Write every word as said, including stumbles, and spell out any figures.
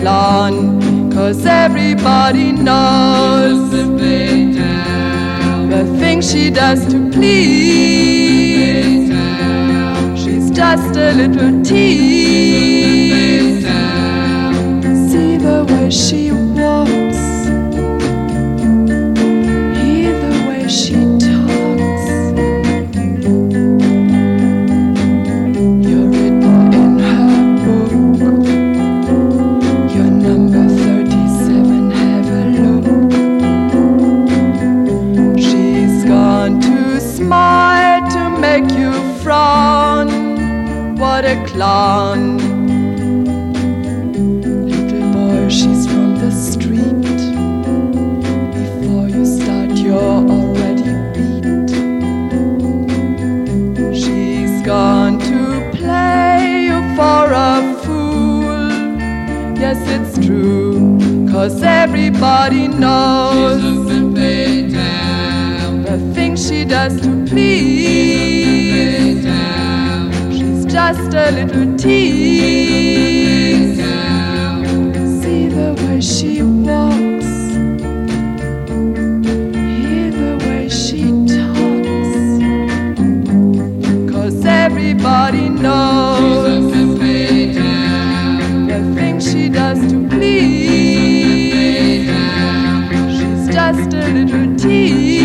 clown, 'cause everybody knows the things she does to please. She's just a little tease. See the way she walks, hear the way she talks. You're written in her book. You're number thirty-seven, have a look. She's gone to smile to make you frown. What a clown. Little boy, she's from the street. Before you start, you're already beat. She's gone to play you for a fool. Yes, it's true, 'cause everybody knows the things she does to please. She's just a little tease. See the way she walks, hear the way she talks, 'cause everybody knows the things she does to please. She's just a little tease.